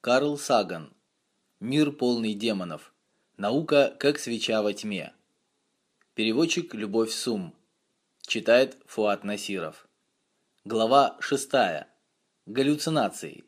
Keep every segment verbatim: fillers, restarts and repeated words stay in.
Карл Саган. Мир полный демонов. Наука как свеча во тьме. Переводчик Любовь Сум. Читает Фуат Насиров. Глава шестая. Галлюцинации.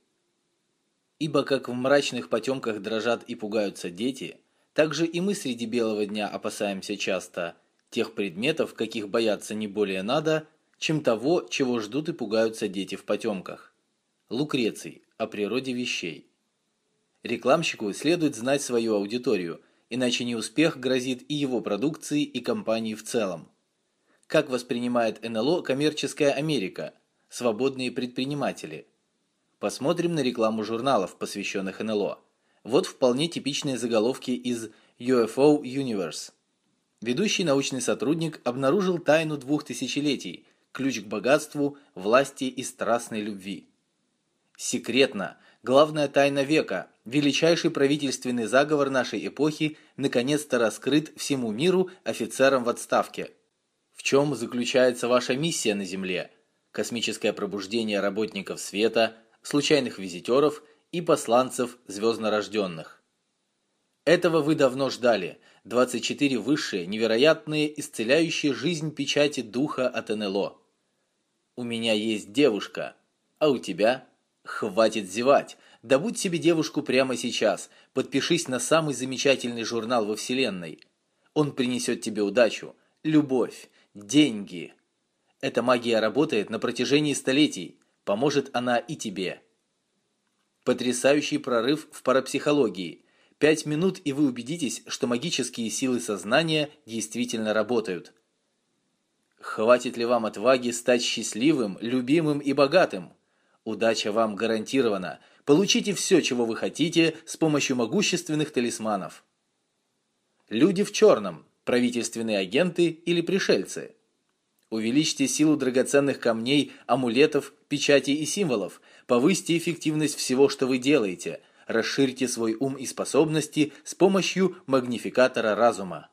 Ибо как в мрачных потемках дрожат и пугаются дети, так же и мы среди белого дня опасаемся часто тех предметов, каких бояться не более надо, чем того, чего ждут и пугаются дети в потемках. Лукреций. О природе вещей. Рекламщику следует знать свою аудиторию, иначе неуспех грозит и его продукции, и компании в целом. Как воспринимает эн эл о коммерческая Америка, свободные предприниматели? Посмотрим на рекламу журналов, посвященных эн эл о. Вот вполне типичные заголовки из ю эф о Universe. Ведущий научный сотрудник обнаружил тайну двух тысячелетий, ключ к богатству, власти и страстной любви. Секретно, главная тайна века, величайший правительственный заговор нашей эпохи наконец-то раскрыт всему миру офицерам в отставке. В чем заключается ваша миссия на Земле? Космическое пробуждение работников света, случайных визитеров и посланцев звезднорожденных. Этого вы давно ждали. двадцать четыре высшие, невероятные, исцеляющие жизнь печати духа от эн эл о. У меня есть девушка, а у тебя? Хватит зевать. Добудь себе девушку прямо сейчас. Подпишись на самый замечательный журнал во Вселенной. Он принесет тебе удачу, любовь, деньги. Эта магия работает на протяжении столетий. Поможет она и тебе. Потрясающий прорыв в парапсихологии. Пять минут, и вы убедитесь, что магические силы сознания действительно работают. Хватит ли вам отваги стать счастливым, любимым и богатым? Удача вам гарантирована. Получите все, чего вы хотите, с помощью могущественных талисманов. Люди в черном, правительственные агенты или пришельцы. Увеличьте силу драгоценных камней, амулетов, печатей и символов. Повысьте эффективность всего, что вы делаете. Расширьте свой ум и способности с помощью магнификатора разума.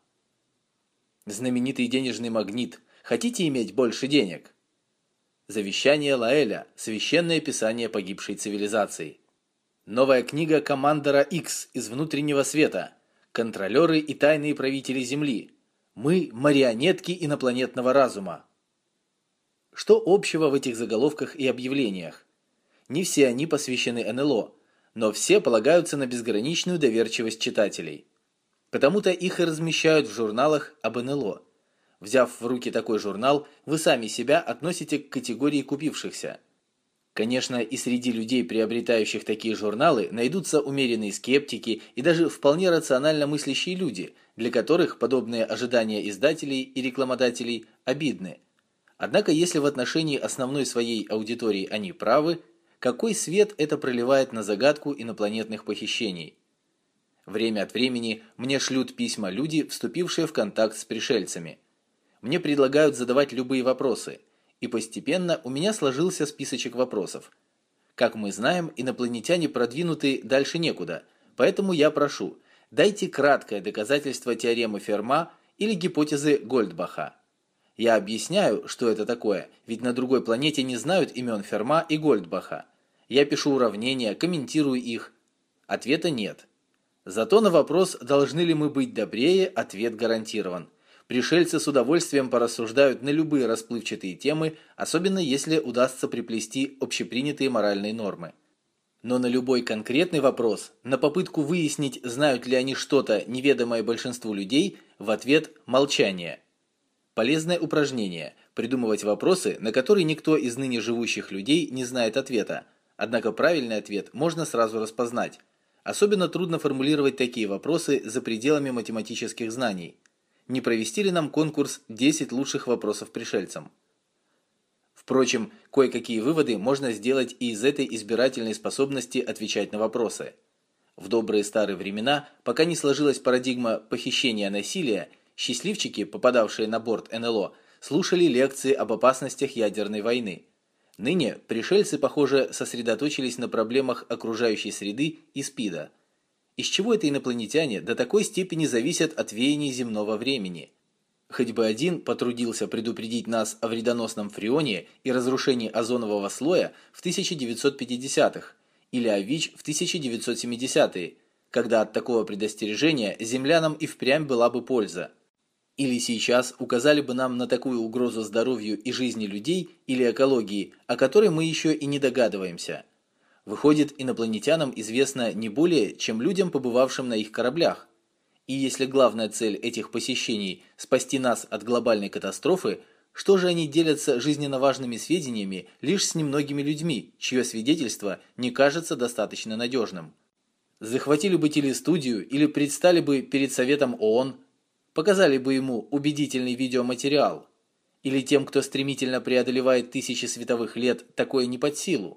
Знаменитый денежный магнит. Хотите иметь больше денег? Завещание Лаэля. Священное писание погибшей цивилизации. Новая книга Командора Икс из внутреннего света. Контролеры и тайные правители Земли. Мы – марионетки инопланетного разума. Что общего в этих заголовках и объявлениях? Не все они посвящены эн эл о, но все полагаются на безграничную доверчивость читателей. Потому-то их и размещают в журналах об эн эл о. Взяв в руки такой журнал, вы сами себя относите к категории купившихся. Конечно, и среди людей, приобретающих такие журналы, найдутся умеренные скептики и даже вполне рационально мыслящие люди, для которых подобные ожидания издателей и рекламодателей обидны. Однако, если в отношении основной своей аудитории они правы, какой свет это проливает на загадку инопланетных похищений? Время от времени мне шлют письма люди, вступившие в контакт с пришельцами. Мне предлагают задавать любые вопросы, и постепенно у меня сложился списочек вопросов. Как мы знаем, инопланетяне продвинуты дальше некуда, поэтому я прошу, дайте краткое доказательство теоремы Ферма или гипотезы Гольдбаха. Я объясняю, что это такое, ведь на другой планете не знают имен Ферма и Гольдбаха. Я пишу уравнения, комментирую их. Ответа нет. Зато на вопрос, должны ли мы быть добрее, ответ гарантирован. Пришельцы с удовольствием порассуждают на любые расплывчатые темы, особенно если удастся приплести общепринятые моральные нормы. Но на любой конкретный вопрос, на попытку выяснить, знают ли они что-то, неведомое большинству людей, в ответ молчание. Полезное упражнение – придумывать вопросы, на которые никто из ныне живущих людей не знает ответа, однако правильный ответ можно сразу распознать. Особенно трудно формулировать такие вопросы за пределами математических знаний. Не провести ли нам конкурс десять лучших вопросов пришельцам? Впрочем, кое-какие выводы можно сделать и из этой избирательной способности отвечать на вопросы. В добрые старые времена, пока не сложилась парадигма похищения насилия, счастливчики, попадавшие на борт эн эл о, слушали лекции об опасностях ядерной войны. Ныне пришельцы, похоже, сосредоточились на проблемах окружающей среды и СПИДа. Из чего это инопланетяне до такой степени зависят от веяний земного времени? Хоть бы один потрудился предупредить нас о вредоносном фреоне и разрушении озонового слоя в тысяча девятьсот пятидесятых, или АВИЧ в тысяча девятьсот семидесятые, когда от такого предостережения землянам и впрямь была бы польза. Или сейчас указали бы нам на такую угрозу здоровью и жизни людей или экологии, о которой мы еще и не догадываемся. Выходит, инопланетянам известно не более, чем людям, побывавшим на их кораблях. И если главная цель этих посещений – спасти нас от глобальной катастрофы, что же они делятся жизненно важными сведениями лишь с немногими людьми, чье свидетельство не кажется достаточно надежным? Захватили бы телестудию или предстали бы перед Советом ООН, показали бы ему убедительный видеоматериал, или тем, кто стремительно преодолевает тысячи световых лет, такое не под силу.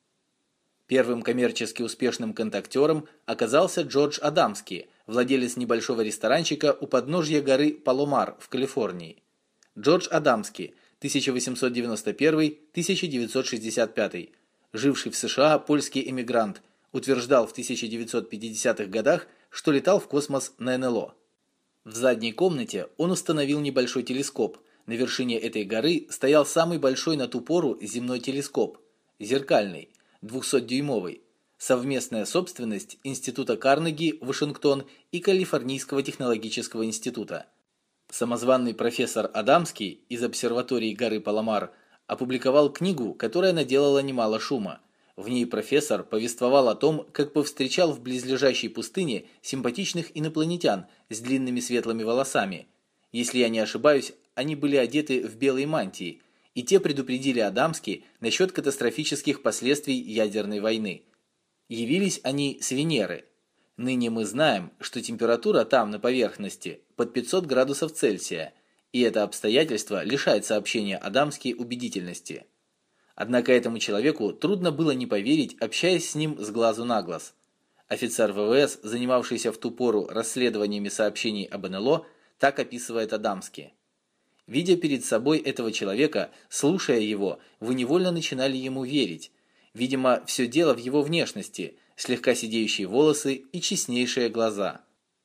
Первым коммерчески успешным контактером оказался Джордж Адамски, владелец небольшого ресторанчика у подножья горы Паломар в Калифорнии. Джордж Адамски, тысяча восемьсот девяносто первый — тысяча девятьсот шестьдесят пятый, живший в США польский эмигрант, утверждал в тысяча девятьсот пятидесятых годах, что летал в космос на эн эл о. В задней комнате он установил небольшой телескоп. На вершине этой горы стоял самый большой на ту пору земной телескоп, зеркальный, двухсотдюймовый, совместная собственность Института Карнеги, Вашингтон и Калифорнийского технологического института. Самозванный профессор Адамский из обсерватории горы Паломар опубликовал книгу, которая наделала немало шума. В ней профессор повествовал о том, как повстречал в близлежащей пустыне симпатичных инопланетян с длинными светлыми волосами. Если я не ошибаюсь, они были одеты в белые мантии, и те предупредили Адамски насчет катастрофических последствий ядерной войны. Явились они с Венеры. Ныне мы знаем, что температура там на поверхности под пятьсот градусов Цельсия, и это обстоятельство лишает сообщения Адамски убедительности. Однако этому человеку трудно было не поверить, общаясь с ним с глазу на глаз. Офицер вэ вэ эс, занимавшийся в ту пору расследованиями сообщений об эн эл о, так описывает Адамски. Видя перед собой этого человека, слушая его, вы невольно начинали ему верить. Видимо, все дело в его внешности, слегка сидеющие волосы и честнейшие глаза.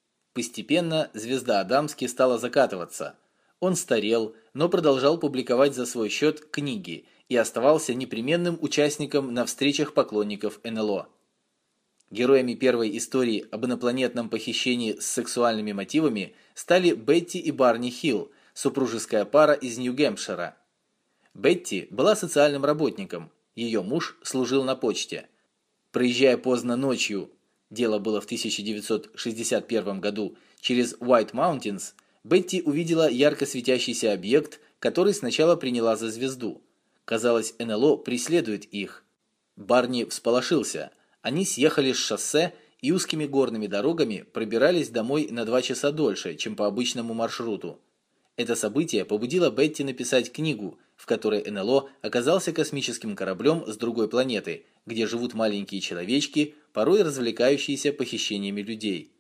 Постепенно звезда Адамски стала закатываться. Он старел, но продолжал публиковать за свой счет книги и оставался непременным участником на встречах поклонников эн эл о. Героями первой истории об инопланетном похищении с сексуальными мотивами стали Бетти и Барни Хилл, супружеская пара из Нью-Гэмпшира. Бетти была социальным работником, ее муж служил на почте. Проезжая поздно ночью, дело было в тысяча девятьсот шестьдесят первом году, через White Mountains, Бетти увидела ярко светящийся объект, который сначала приняла за звезду. Казалось, эн эл о преследует их. Барни всполошился. Они съехали с шоссе и узкими горными дорогами пробирались домой на два часа дольше, чем по обычному маршруту. Это событие побудило Бетти написать книгу, в которой эн эл о оказался космическим кораблем с другой планеты, где живут маленькие человечки, порой развлекающиеся похищениями людей.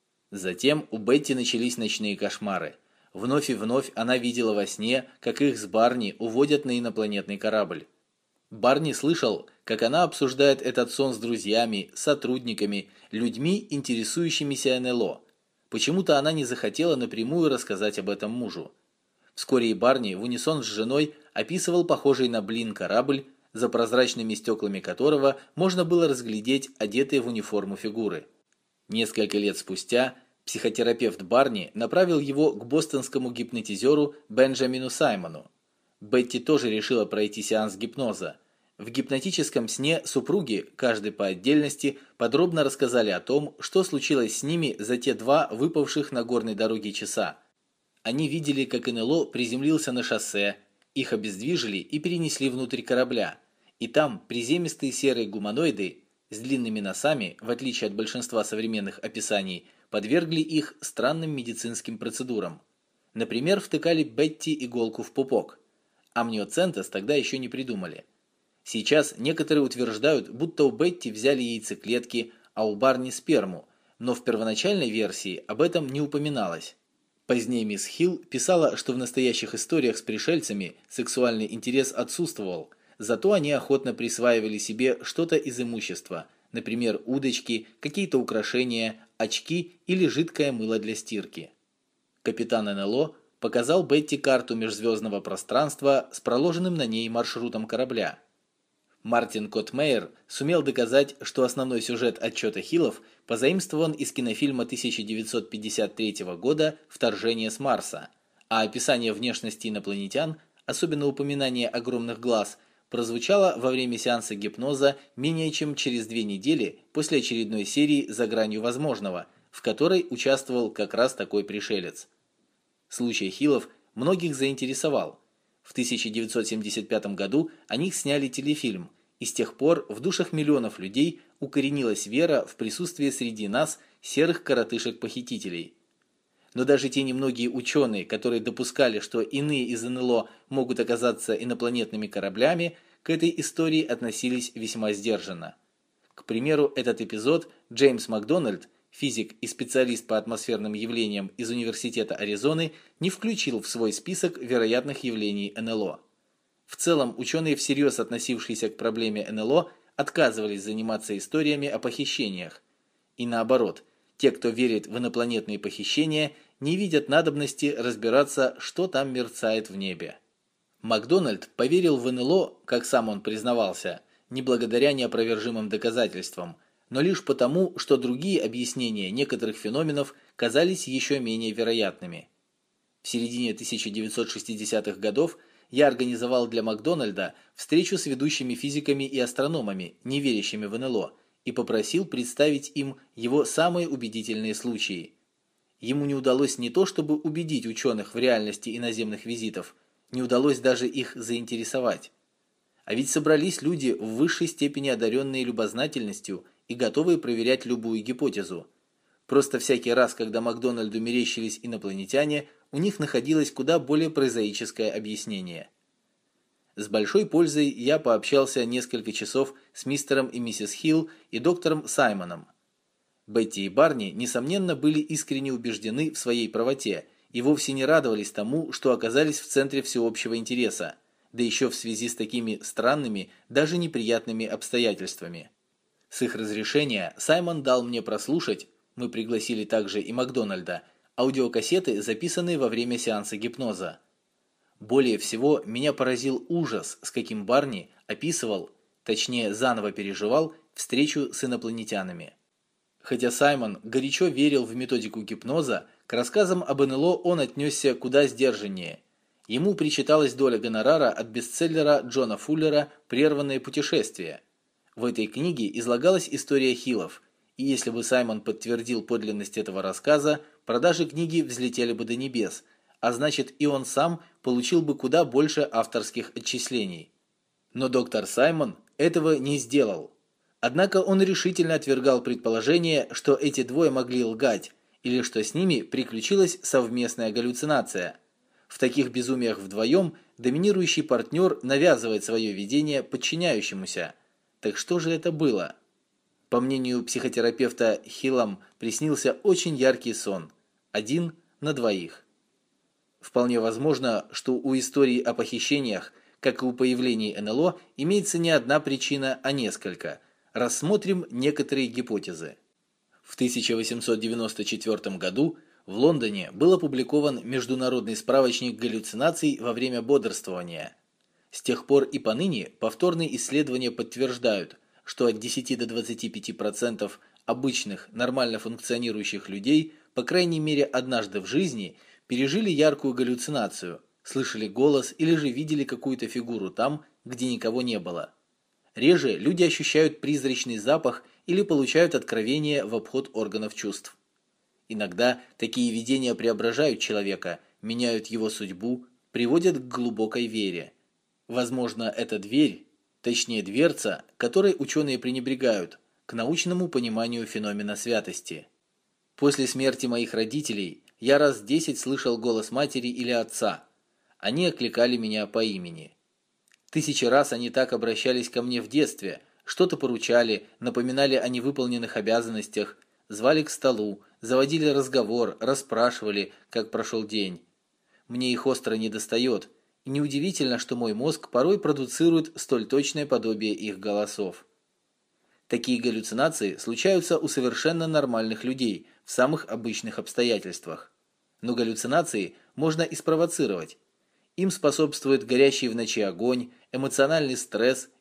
Затем у Бетти начались ночные кошмары. Вновь и вновь она видела во сне, как их с Барни уводят на инопланетный корабль. Барни слышал, как она обсуждает этот сон с друзьями, сотрудниками, людьми, интересующимися эн эл о. Почему-то она не захотела напрямую рассказать об этом мужу. Вскоре и Барни в унисон с женой описывал похожий на блин корабль, за прозрачными стеклами которого можно было разглядеть одетые в униформу фигуры. Несколько лет спустя психотерапевт Барни направил его к бостонскому гипнотизеру Бенджамину Саймону. Бетти тоже решила пройти сеанс гипноза. В гипнотическом сне супруги, каждый по отдельности, подробно рассказали о том, что случилось с ними за те два выпавших на горной дороге часа. Они видели, как эн эл о приземлился на шоссе, их обездвижили и перенесли внутрь корабля. И там приземистые серые гуманоиды с длинными носами, в отличие от большинства современных описаний, подвергли их странным медицинским процедурам. Например, втыкали Бетти иголку в пупок. Амниоцентез тогда еще не придумали. Сейчас некоторые утверждают, будто у Бетти взяли яйцеклетки, а у Барни сперму, но в первоначальной версии об этом не упоминалось. Позднее мисс Хилл писала, что в настоящих историях с пришельцами сексуальный интерес отсутствовал, зато они охотно присваивали себе что-то из имущества, например, удочки, какие-то украшения, очки или жидкое мыло для стирки. Капитан эн эл о показал Бетти карту межзвездного пространства с проложенным на ней маршрутом корабля. Мартин Коттмейер сумел доказать, что основной сюжет отчета Хиллов позаимствован из кинофильма тысяча девятьсот пятьдесят третьего года «Вторжение с Марса», а описание внешности инопланетян, особенно упоминание огромных глаз, прозвучало во время сеанса гипноза менее чем через две недели после очередной серии «За гранью возможного», в которой участвовал как раз такой пришелец. Случай Хиллов многих заинтересовал. В тысяча девятьсот семьдесят пятом году о них сняли телефильм, и с тех пор в душах миллионов людей укоренилась вера в присутствие среди нас серых коротышек-похитителей. Но даже те немногие ученые, которые допускали, что иные из эн эл о могут оказаться инопланетными кораблями, к этой истории относились весьма сдержанно. К примеру, этот эпизод Джеймс Макдональд, физик и специалист по атмосферным явлениям из Университета Аризоны, не включил в свой список вероятных явлений эн эл о. В целом, ученые, всерьез относившиеся к проблеме эн эл о, отказывались заниматься историями о похищениях. И наоборот, те, кто верит в инопланетные похищения, не видят надобности разбираться, что там мерцает в небе. Макдональд поверил в эн эл о, как сам он признавался, не благодаря неопровержимым доказательствам, но лишь потому, что другие объяснения некоторых феноменов казались еще менее вероятными. В середине тысяча девятьсот шестидесятых годов я организовал для Макдональда встречу с ведущими физиками и астрономами, не верящими в эн эл о, и попросил представить им его самые убедительные случаи. Ему не удалось не то чтобы убедить ученых в реальности иноземных визитов, не удалось даже их заинтересовать. А ведь собрались люди в высшей степени одаренные любознательностью и готовые проверять любую гипотезу. Просто всякий раз, когда Макдональду мерещились инопланетяне, у них находилось куда более прозаическое объяснение. С большой пользой я пообщался несколько часов с мистером и миссис Хилл и доктором Саймоном. Бетти и Барни, несомненно, были искренне убеждены в своей правоте и вовсе не радовались тому, что оказались в центре всеобщего интереса, да еще в связи с такими странными, даже неприятными обстоятельствами. С их разрешения Саймон дал мне прослушать, мы пригласили также и Макдональда, аудиокассеты, записанные во время сеанса гипноза. Более всего меня поразил ужас, с каким Барни описывал, точнее заново переживал, встречу с инопланетянами. Хотя Саймон горячо верил в методику гипноза, к рассказам об эн эл о он отнесся куда сдержаннее. Ему причиталась доля гонорара от бестселлера Джона Фуллера «Прерванное путешествие». В этой книге излагалась история Хиллов, и если бы Саймон подтвердил подлинность этого рассказа, продажи книги взлетели бы до небес, а значит и он сам получил бы куда больше авторских отчислений. Но доктор Саймон этого не сделал. Однако он решительно отвергал предположение, что эти двое могли лгать, или что с ними приключилась совместная галлюцинация. В таких безумиях вдвоем доминирующий партнер навязывает свое видение подчиняющемуся. Так что же это было? По мнению психотерапевта, Хиллам приснился очень яркий сон. Один на двоих. Вполне возможно, что у истории о похищениях, как и у появлений эн эл о, имеется не одна причина, а несколько. Рассмотрим некоторые гипотезы. В тысяча восемьсот девяносто четвёртом году в Лондоне был опубликован международный справочник галлюцинаций во время бодрствования. С тех пор и поныне повторные исследования подтверждают, что от десяти до двадцати пяти процентов обычных, нормально функционирующих людей, по крайней мере однажды в жизни, пережили яркую галлюцинацию, слышали голос или же видели какую-то фигуру там, где никого не было. Реже люди ощущают призрачный запах или получают откровения в обход органов чувств. Иногда такие видения преображают человека, меняют его судьбу, приводят к глубокой вере. Возможно, это дверь, точнее дверца, которой ученые пренебрегают, к научному пониманию феномена святости. После смерти моих родителей я раз десять слышал голос матери или отца. Они окликали меня по имени. Тысячи раз они так обращались ко мне в детстве, что-то поручали, напоминали о невыполненных обязанностях, звали к столу, заводили разговор, расспрашивали, как прошел день. Мне их остро недостает, и неудивительно, что мой мозг порой продуцирует столь точное подобие их голосов. Такие галлюцинации случаются у совершенно нормальных людей в самых обычных обстоятельствах. Но галлюцинации можно и спровоцировать. Им способствует горящий в ночи огонь, эмоциональный стресс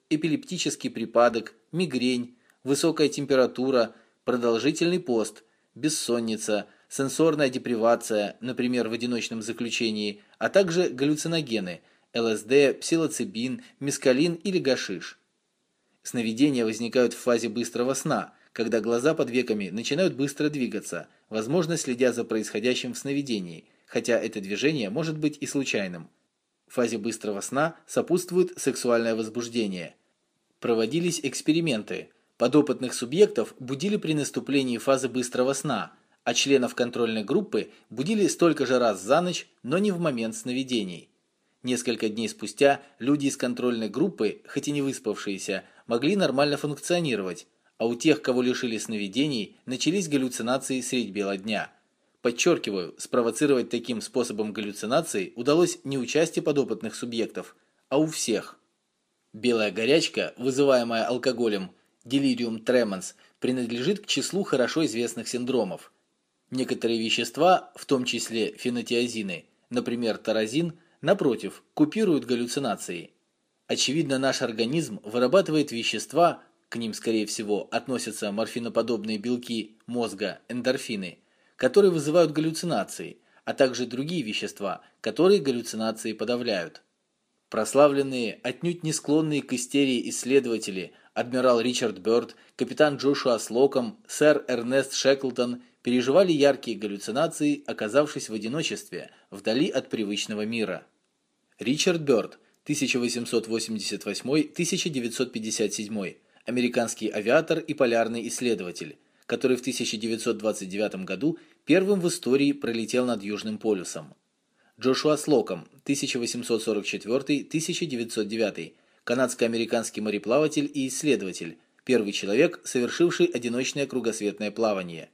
эпилептический припадок, мигрень, высокая температура, продолжительный пост, бессонница, сенсорная депривация, например, в одиночном заключении, а также галлюциногены – ЛСД, псилоцибин, мескалин или гашиш. Сновидения возникают в фазе быстрого сна, когда глаза под веками начинают быстро двигаться, возможно, следя за происходящим в сновидении, хотя это движение может быть и случайным. В фазе быстрого сна сопутствует сексуальное возбуждение. Проводились эксперименты. Подопытных субъектов будили при наступлении фазы быстрого сна, а членов контрольной группы будили столько же раз за ночь, но не в момент сновидений. Несколько дней спустя люди из контрольной группы, хоть и не выспавшиеся, могли нормально функционировать, а у тех, кого лишили сновидений, начались галлюцинации средь бела дня. Подчеркиваю, спровоцировать таким способом галлюцинации удалось не у части подопытных субъектов, а у всех. Белая горячка, вызываемая алкоголем, делириум тременс, принадлежит к числу хорошо известных синдромов. Некоторые вещества, в том числе фенотиазины, например, таразин, напротив, купируют галлюцинации. Очевидно, наш организм вырабатывает вещества, к ним, скорее всего, относятся морфиноподобные белки мозга, эндорфины, которые вызывают галлюцинации, а также другие вещества, которые галлюцинации подавляют. Прославленные, отнюдь не склонные к истерии исследователи, адмирал Ричард Бёрд, капитан Джошуа Слоком, сэр Эрнест Шеклтон переживали яркие галлюцинации, оказавшись в одиночестве, вдали от привычного мира. Ричард Бёрд, тысяча восемьсот восемьдесят восьмой — тысяча девятьсот пятьдесят седьмой, американский авиатор и полярный исследователь, который в тысяча девятьсот двадцать девятом году первым в истории пролетел над Южным полюсом. Джошуа Слоком, тысяча восемьсот сорок четвёртый — тысяча девятьсот девятый, канадско-американский мореплаватель и исследователь, первый человек, совершивший одиночное кругосветное плавание.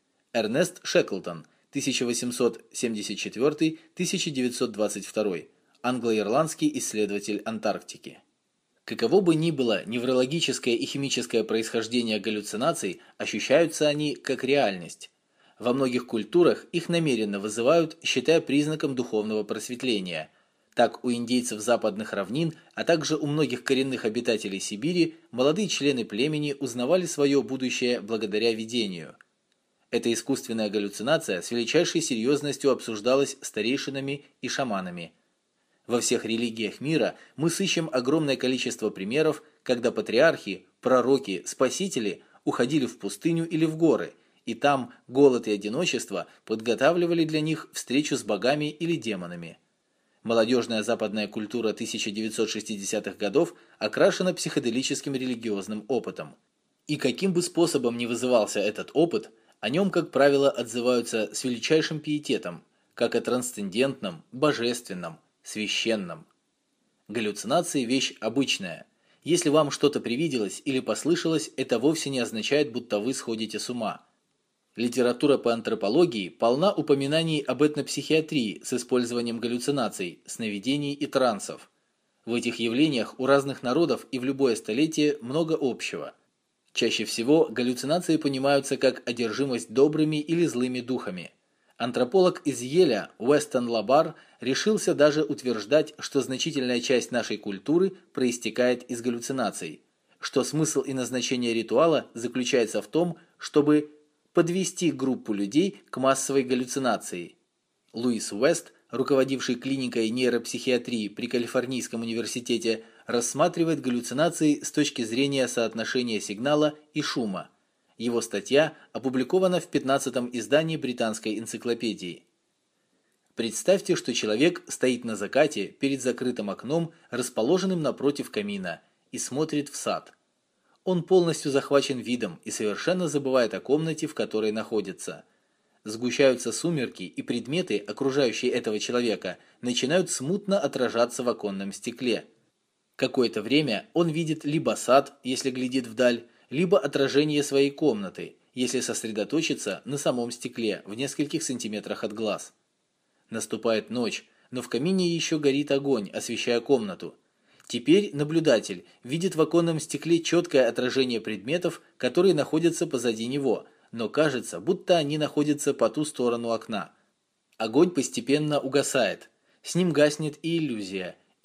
Эрнест Шеклтон, тысяча восемьсот семьдесят четвёртый — тысяча девятьсот двадцать второй, англо-ирландский исследователь Антарктики. Каково бы ни было неврологическое и химическое происхождение галлюцинаций, ощущаются они как реальность. Во многих культурах их намеренно вызывают, считая признаком духовного просветления. Так у индейцев западных равнин, а также у многих коренных обитателей Сибири, молодые члены племени узнавали свое будущее благодаря видению. Эта искусственная галлюцинация с величайшей серьезностью обсуждалась старейшинами и шаманами. Во всех религиях мира мы сыщем огромное количество примеров, когда патриархи, пророки, спасители уходили в пустыню или в горы, и там голод и одиночество подготавливали для них встречу с богами или демонами. Молодежная западная культура тысяча девятьсот шестидесятых годов окрашена психоделическим религиозным опытом. И каким бы способом ни вызывался этот опыт, о нем, как правило, отзываются с величайшим пиететом, как о трансцендентном, божественном, священном. Галлюцинации – вещь обычная. Если вам что-то привиделось или послышалось, это вовсе не означает, будто вы сходите с ума. Литература по антропологии полна упоминаний об этнопсихиатрии с использованием галлюцинаций, сновидений и трансов. В этих явлениях у разных народов и в любое столетие много общего. Чаще всего галлюцинации понимаются как одержимость добрыми или злыми духами. Антрополог из Йеля Уэстон Лабар решился даже утверждать, что значительная часть нашей культуры проистекает из галлюцинаций, что смысл и назначение ритуала заключается в том, чтобы подвести группу людей к массовой галлюцинации. Луис Уэст, руководивший клиникой нейропсихиатрии при Калифорнийском университете, рассматривает галлюцинации с точки зрения соотношения сигнала и шума. Его статья опубликована в пятнадцатом издании британской энциклопедии. Представьте, что человек стоит на закате перед закрытым окном, расположенным напротив камина, и смотрит в сад. Он полностью захвачен видом и совершенно забывает о комнате, в которой находится. Сгущаются сумерки, и предметы, окружающие этого человека, начинают смутно отражаться в оконном стекле. Какое-то время он видит либо сад, если глядит вдаль, либо отражение своей комнаты, если сосредоточиться на самом стекле в нескольких сантиметрах от глаз. Наступает ночь, но в камине еще горит огонь, освещая комнату. Теперь наблюдатель видит в оконном стекле четкое отражение предметов, которые находятся позади него, но кажется, будто они находятся по ту сторону окна. Огонь постепенно угасает, с ним гаснет и иллюзия,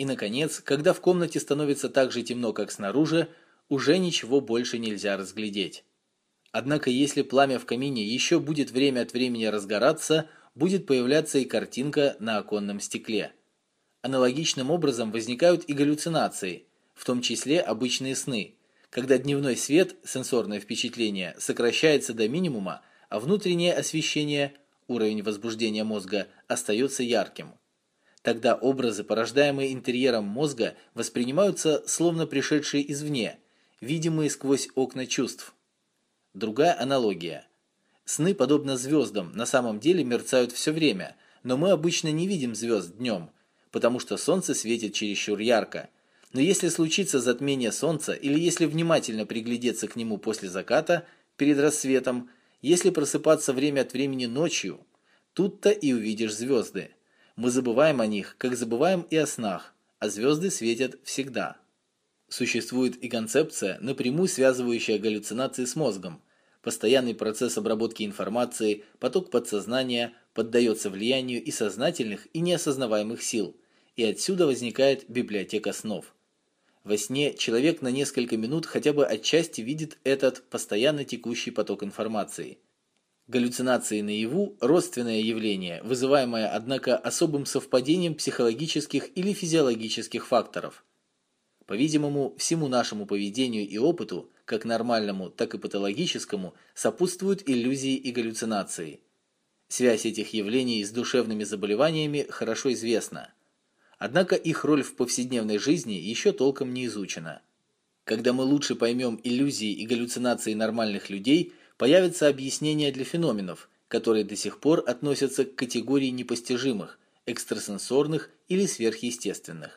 И, наконец, когда в комнате становится так же темно, как снаружи, уже ничего больше нельзя разглядеть. Однако, если пламя в камине еще будет время от времени разгораться, будет появляться и картинка на оконном стекле. Аналогичным образом возникают и галлюцинации, в том числе обычные сны, когда дневной свет, сенсорное впечатление, сокращается до минимума, а внутреннее освещение, уровень возбуждения мозга, остается ярким. Тогда образы, порождаемые интерьером мозга, воспринимаются словно пришедшие извне, видимые сквозь окна чувств. Другая аналогия. Сны, подобно звездам, на самом деле мерцают все время, но мы обычно не видим звезд днем, потому что солнце светит чересчур ярко. Но если случится затмение солнца, или если внимательно приглядеться к нему после заката, перед рассветом, если просыпаться время от времени ночью, тут-то и увидишь звезды. Мы забываем о них, как забываем и о снах, а звезды светят всегда. Существует и концепция, напрямую связывающая галлюцинации с мозгом. Постоянный процесс обработки информации, поток подсознания поддается влиянию и сознательных, и неосознаваемых сил, и отсюда возникает библиотека снов. Во сне человек на несколько минут хотя бы отчасти видит этот постоянно текущий поток информации. Галлюцинации наяву – родственное явление, вызываемое, однако, особым совпадением психологических или физиологических факторов. По-видимому, всему нашему поведению и опыту, как нормальному, так и патологическому, сопутствуют иллюзии и галлюцинации. Связь этих явлений с душевными заболеваниями хорошо известна. Однако их роль в повседневной жизни еще толком не изучена. Когда мы лучше поймем иллюзии и галлюцинации нормальных людей, появятся объяснения для феноменов, которые до сих пор относятся к категории непостижимых, экстрасенсорных или сверхъестественных.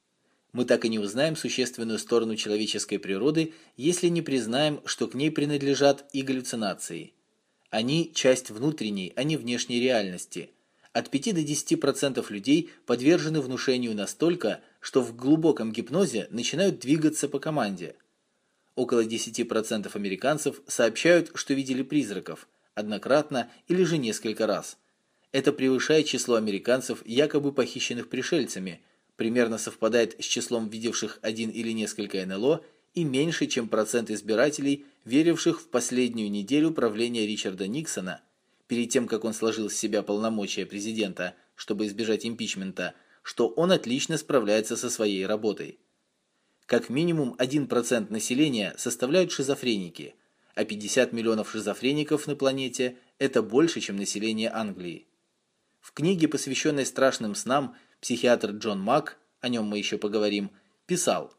Мы так и не узнаем существенную сторону человеческой природы, если не признаем, что к ней принадлежат и галлюцинации. Они – часть внутренней, а не внешней реальности. От пяти до десяти процентов людей подвержены внушению настолько, что в глубоком гипнозе начинают двигаться по команде. Около десяти процентов американцев сообщают, что видели призраков, однократно или же несколько раз. Это превышает число американцев, якобы похищенных пришельцами, примерно совпадает с числом видевших один или несколько эн эл о и меньше, чем процент избирателей, веривших в последнюю неделю правления Ричарда Никсона, перед тем, как он сложил с себя полномочия президента, чтобы избежать импичмента, что он отлично справляется со своей работой. Как минимум один процент населения составляют шизофреники, а пятьдесят миллионов шизофреников на планете – это больше, чем население Англии. В книге, посвященной страшным снам, психиатр Джон Мак, о нем мы еще поговорим, писал: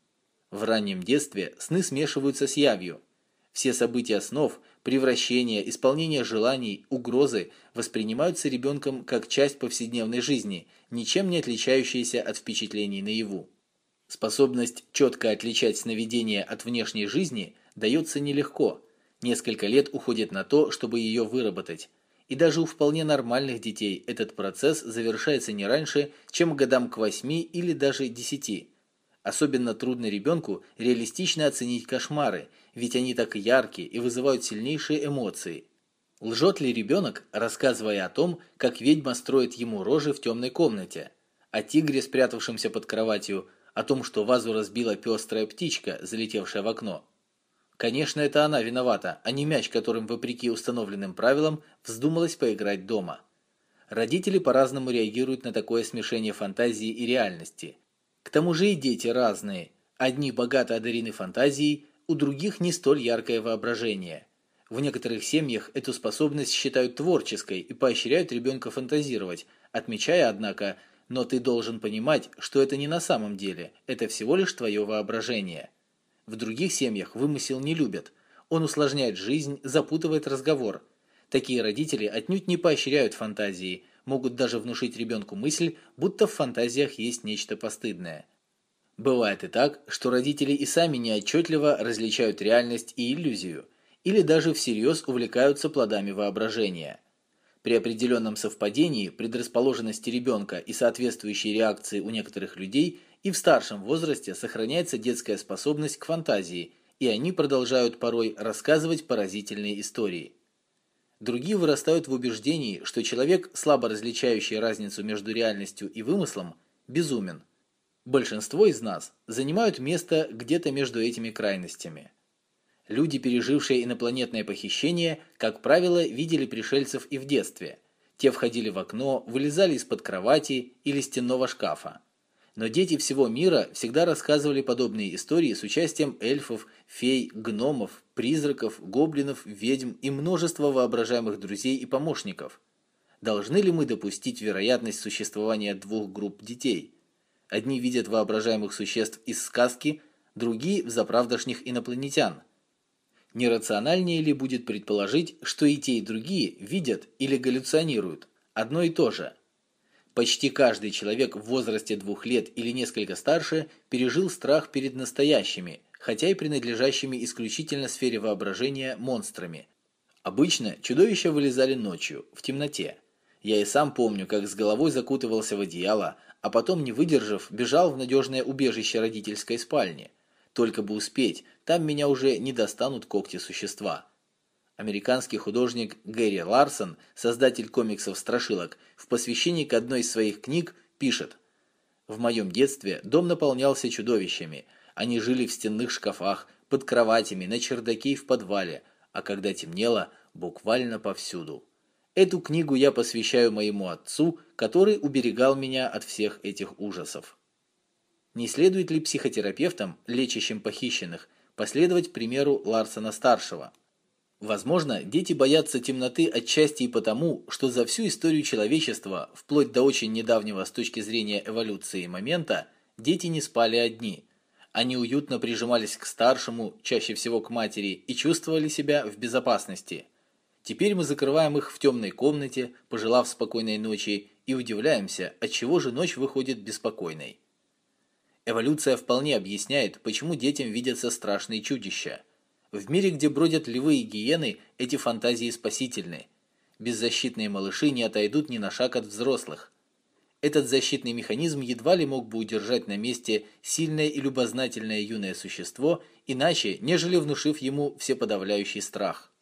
«В раннем детстве сны смешиваются с явью. Все события снов, превращения, исполнение желаний, угрозы воспринимаются ребенком как часть повседневной жизни, ничем не отличающаяся от впечатлений наяву. Способность четко отличать сновидения от внешней жизни дается нелегко. Несколько лет уходит на то, чтобы ее выработать. И даже у вполне нормальных детей этот процесс завершается не раньше, чем годам к восьми или даже десяти. Особенно трудно ребенку реалистично оценить кошмары, ведь они так яркие и вызывают сильнейшие эмоции. Лжет ли ребенок, рассказывая о том, как ведьма строит ему рожи в темной комнате, о тигре, спрятавшемся под кроватью, о том, что вазу разбила пестрая птичка, залетевшая в окно? Конечно, это она виновата, а не мяч, которым, вопреки установленным правилам, вздумалось поиграть дома. Родители по-разному реагируют на такое смешение фантазии и реальности. К тому же и дети разные. Одни богато одарены фантазией, у других не столь яркое воображение. В некоторых семьях эту способность считают творческой и поощряют ребенка фантазировать, отмечая, однако, но ты должен понимать, что это не на самом деле, это всего лишь твое воображение. В других семьях вымысел не любят. Он усложняет жизнь, запутывает разговор. Такие родители отнюдь не поощряют фантазии, могут даже внушить ребенку мысль, будто в фантазиях есть нечто постыдное. Бывает и так, что родители и сами неотчетливо различают реальность и иллюзию, или даже всерьез увлекаются плодами воображения. При определенном совпадении предрасположенности ребенка и соответствующей реакции у некоторых людей и в старшем возрасте сохраняется детская способность к фантазии, и они продолжают порой рассказывать поразительные истории. Другие вырастают в убеждении, что человек, слабо различающий разницу между реальностью и вымыслом, безумен. Большинство из нас занимают место где-то между этими крайностями. Люди, пережившие инопланетное похищение, как правило, видели пришельцев и в детстве. Те входили в окно, вылезали из-под кровати или стенного шкафа. Но дети всего мира всегда рассказывали подобные истории с участием эльфов, фей, гномов, призраков, гоблинов, ведьм и множества воображаемых друзей и помощников. Должны ли мы допустить вероятность существования двух групп детей? Одни видят воображаемых существ из сказки, другие – взаправдошних инопланетян. Нерациональнее ли будет предположить, что и те, и другие видят или галлюционируют одно и то же? Почти каждый человек в возрасте двух лет или несколько старше пережил страх перед настоящими, хотя и принадлежащими исключительно сфере воображения, монстрами. Обычно чудовища вылезали ночью, в темноте. Я и сам помню, как с головой закутывался в одеяло, а потом, не выдержав, бежал в надежное убежище родительской спальни. Только бы успеть, там меня уже не достанут когти существа. Американский художник Гэри Ларсон, создатель комиксов-страшилок, в посвящении к одной из своих книг пишет: «В моем детстве дом наполнялся чудовищами. Они жили в стенных шкафах, под кроватями, на чердаке и в подвале, а когда темнело, буквально повсюду. Эту книгу я посвящаю моему отцу, который уберегал меня от всех этих ужасов». Не следует ли психотерапевтам, лечащим похищенных, последовать примеру Ларсона-старшего? Возможно, дети боятся темноты отчасти и потому, что за всю историю человечества, вплоть до очень недавнего с точки зрения эволюции момента, дети не спали одни. Они уютно прижимались к старшему, чаще всего к матери, и чувствовали себя в безопасности. Теперь мы закрываем их в темной комнате, пожелав спокойной ночи, и удивляемся, отчего же ночь выходит беспокойной. Эволюция вполне объясняет, почему детям видятся страшные чудища. В мире, где бродят львы и гиены, эти фантазии спасительны. Беззащитные малыши не отойдут ни на шаг от взрослых. Этот защитный механизм едва ли мог бы удержать на месте сильное и любознательное юное существо, иначе, нежели внушив ему всеподавляющий страх.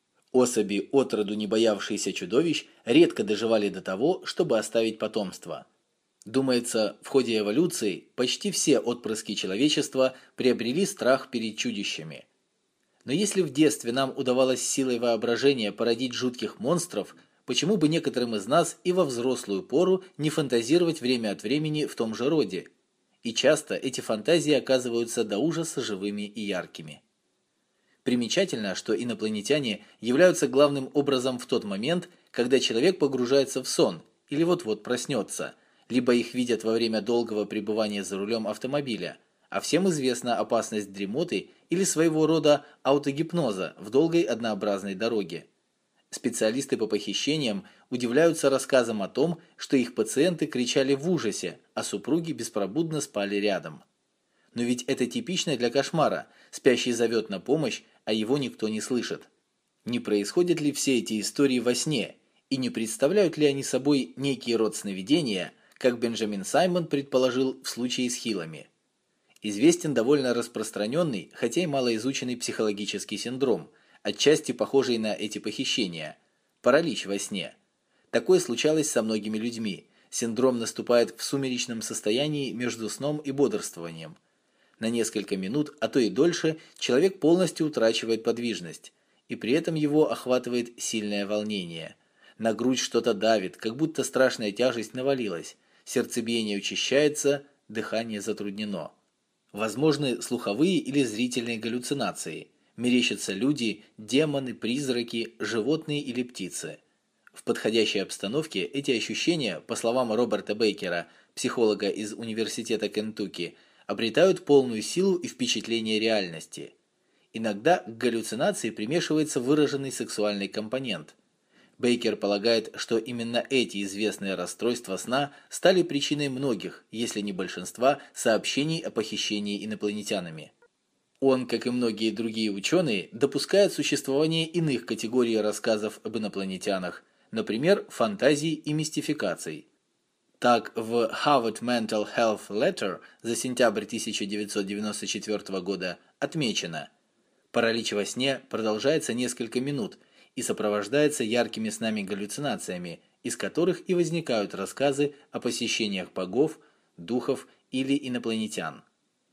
Особи, отроду не боявшиеся чудовищ, редко доживали до того, чтобы оставить потомство. Думается, в ходе эволюции почти все отпрыски человечества приобрели страх перед чудищами. Но если в детстве нам удавалось силой воображения породить жутких монстров, почему бы некоторым из нас и во взрослую пору не фантазировать время от времени в том же роде? И часто эти фантазии оказываются до ужаса живыми и яркими. Примечательно, что инопланетяне являются главным образом в тот момент, когда человек погружается в сон или вот-вот проснется, либо их видят во время долгого пребывания за рулем автомобиля, а всем известна опасность дремоты или своего рода аутогипноза в долгой однообразной дороге. Специалисты по похищениям удивляются рассказам о том, что их пациенты кричали в ужасе, а супруги беспробудно спали рядом. Но ведь это типично для кошмара: спящий зовет на помощь, а его никто не слышит. Не происходят ли все эти истории во сне, и не представляют ли они собой некий род сновидения, как Бенджамин Саймон предположил в случае с Хиллами? Известен довольно распространенный, хотя и малоизученный психологический синдром, отчасти похожий на эти похищения – паралич во сне. Такое случалось со многими людьми. Синдром наступает в сумеречном состоянии между сном и бодрствованием. На несколько минут, а то и дольше, человек полностью утрачивает подвижность, и при этом его охватывает сильное волнение. На грудь что-то давит, как будто страшная тяжесть навалилась, сердцебиение учащается, дыхание затруднено. Возможны слуховые или зрительные галлюцинации. Мерещатся люди, демоны, призраки, животные или птицы. В подходящей обстановке эти ощущения, по словам Роберта Бейкера, психолога из Университета Кентукки, обретают полную силу и впечатление реальности. Иногда к галлюцинации примешивается выраженный сексуальный компонент. Бейкер полагает, что именно эти известные расстройства сна стали причиной многих, если не большинства, сообщений о похищении инопланетянами. Он, как и многие другие ученые, допускает существование иных категорий рассказов об инопланетянах, например, фантазий и мистификаций. Так, в Harvard Mental Health Letter за сентябрь тысяча девятьсот девяносто четвёртого года отмечено: паралич во сне продолжается несколько минут и сопровождается яркими снами-галлюцинациями, из которых и возникают рассказы о посещениях богов, духов или инопланетян.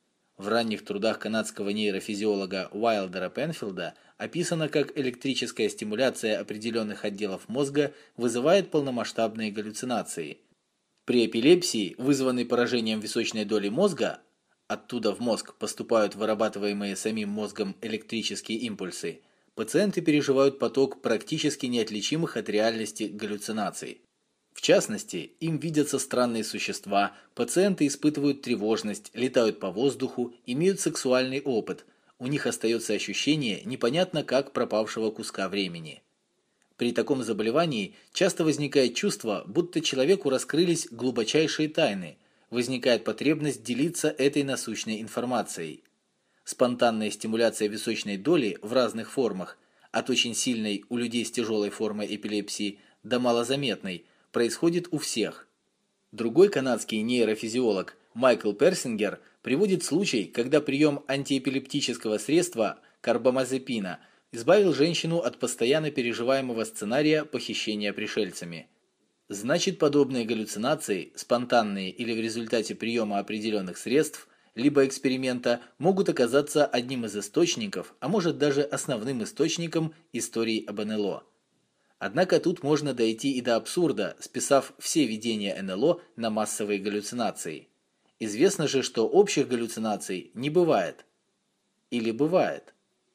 В ранних трудах канадского нейрофизиолога Уайлдера Пенфилда описано, как электрическая стимуляция определенных отделов мозга вызывает полномасштабные галлюцинации. При эпилепсии, вызванной поражением височной доли мозга, оттуда в мозг поступают вырабатываемые самим мозгом электрические импульсы, пациенты переживают поток практически неотличимых от реальности галлюцинаций. В частности, им видятся странные существа, пациенты испытывают тревожность, летают по воздуху, имеют сексуальный опыт, у них остается ощущение непонятно как пропавшего куска времени. При таком заболевании часто возникает чувство, будто человеку раскрылись глубочайшие тайны, возникает потребность делиться этой насущной информацией. Спонтанная стимуляция височной доли в разных формах, от очень сильной у людей с тяжелой формой эпилепсии до малозаметной, происходит у всех. Другой канадский нейрофизиолог Майкл Персингер приводит случай, когда прием антиэпилептического средства карбамазепина избавил женщину от постоянно переживаемого сценария похищения пришельцами. Значит, подобные галлюцинации, спонтанные или в результате приема определенных средств, либо эксперимента, могут оказаться одним из источников, а может даже основным источником истории об эн эл о. Однако тут можно дойти и до абсурда, списав все видения эн эл о на массовые галлюцинации. Известно же, что общих галлюцинаций не бывает. Или бывает.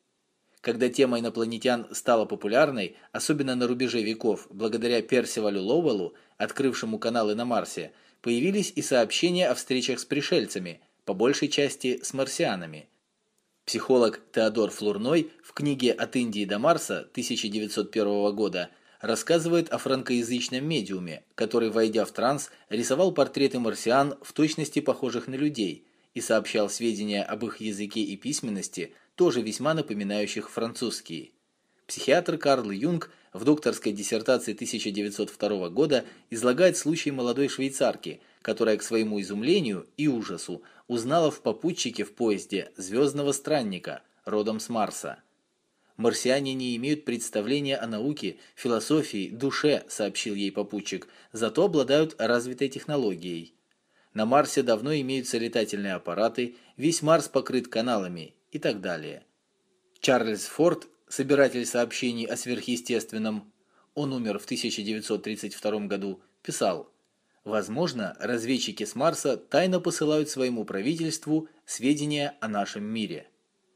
Когда тема инопланетян стала популярной, особенно на рубеже веков, благодаря Персивалю Лоуэллу, открывшему каналы на Марсе, появились и сообщения о встречах с пришельцами, по большей части с марсианами. Психолог Теодор Флурной в книге «От Индии до Марса» тысяча девятьсот первого года рассказывает о франкоязычном медиуме, который, войдя в транс, рисовал портреты марсиан в точности похожих на людей и сообщал сведения об их языке и письменности, тоже весьма напоминающих французские. Психиатр Карл Юнг в докторской диссертации тысяча девятьсот второго года излагает случай молодой швейцарки, которая к своему изумлению и ужасу узнала в попутчике в поезде звездного странника, родом с Марса. «Марсиане не имеют представления о науке, философии, душе», сообщил ей попутчик, зато обладают развитой технологией. На Марсе давно имеются летательные аппараты, весь Марс покрыт каналами и так далее. Чарльз Форд, собиратель сообщений о сверхъестественном, он умер в тысяча девятьсот тридцать втором году, писал: «Возможно, разведчики с Марса тайно посылают своему правительству сведения о нашем мире».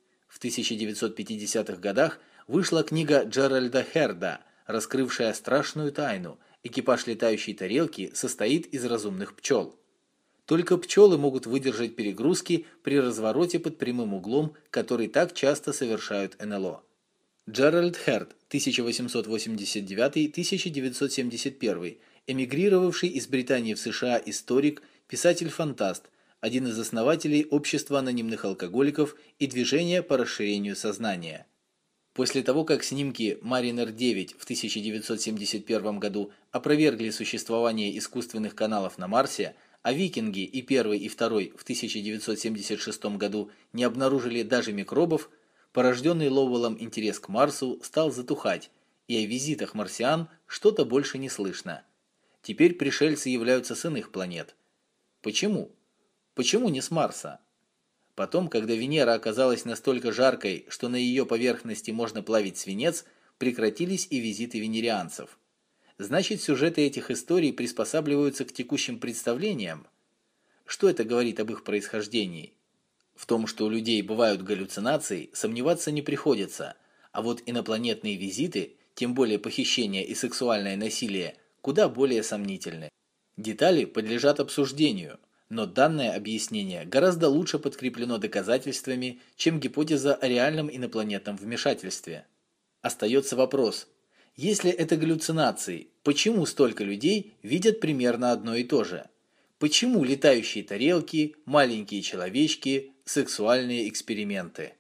В тысяча девятьсот пятидесятых годах вышла книга Джеральда Херда, раскрывшая страшную тайну: экипаж летающей тарелки состоит из разумных пчел. Только пчелы могут выдержать перегрузки при развороте под прямым углом, который так часто совершают эн эл о. Джеральд Херд, тысяча восемьсот восемьдесят девятый — тысяча девятьсот семьдесят первый, эмигрировавший из Британии в США историк, писатель-фантаст, один из основателей общества анонимных алкоголиков и движения по расширению сознания. После того, как снимки Маринер девять в тысяча девятьсот семьдесят первом году опровергли существование искусственных каналов на Марсе, а Викинги и первый и второй в тысяча девятьсот семьдесят шестом году не обнаружили даже микробов, порожденный Лоуэллом интерес к Марсу стал затухать, и о визитах марсиан что-то больше не слышно. Теперь пришельцы являются с иных планет. Почему? Почему не с Марса? Потом, когда Венера оказалась настолько жаркой, что на ее поверхности можно плавить свинец, прекратились и визиты венерианцев. Значит, сюжеты этих историй приспосабливаются к текущим представлениям? Что это говорит об их происхождении? В том, что у людей бывают галлюцинации, сомневаться не приходится, а вот инопланетные визиты, тем более похищение и сексуальное насилие, куда более сомнительны. Детали подлежат обсуждению, но данное объяснение гораздо лучше подкреплено доказательствами, чем гипотеза о реальном инопланетном вмешательстве. Остается вопрос: если это галлюцинации, почему столько людей видят примерно одно и то же? Почему летающие тарелки, маленькие человечки, сексуальные эксперименты?